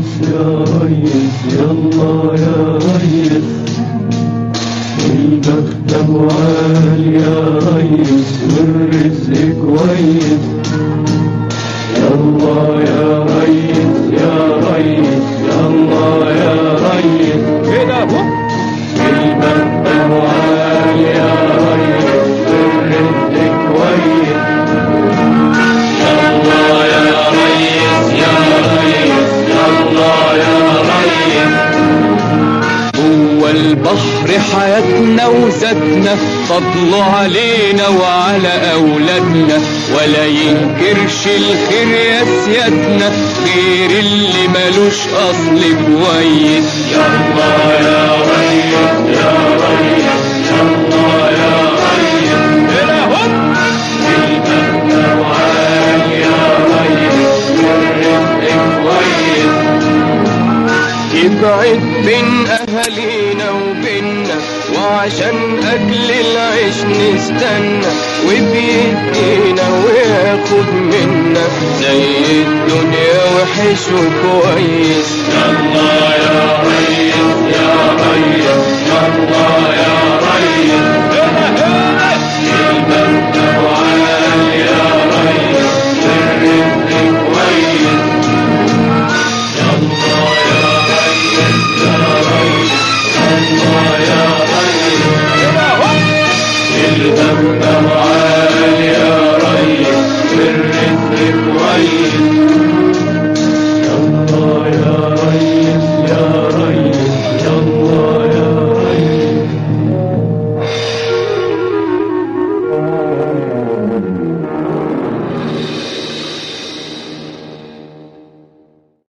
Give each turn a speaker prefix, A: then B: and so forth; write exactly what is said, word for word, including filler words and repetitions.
A: ريس يا ريس يلا يا ريس، المكتب عالي يا ريس والرزق كويس. يلا يا ريس يا ريس يلا يا ريس
B: كده اهو.
A: المكتب عالي يا ريس والرزق كويس. يلا يا ريس يا ريس يلا يا ريس.
B: هو البحر حياتنا وزادنا، فضله علينا وعلى أولادنا، ولا ينكرش الخير يا سيادنا، خير اللي ملوش أصل كويس.
A: يلا يا ريس يا ريس يلا يا ريس
B: كده اهو.
A: المكتب عالي يا ريس والرزق كويس.
B: يبعد بين أهالينا وبيننا، وعشان أكل العيش نستنى، وبيدينا وياخد منا، زي الدنيا وحش وكويس.
A: يلا يا ريس يا ريس يلا يا ريس. المكتب عالي يا ريس والرزق كويس. يلا يا ريس يا ريس يلا يا ريس. المكتب عالي يا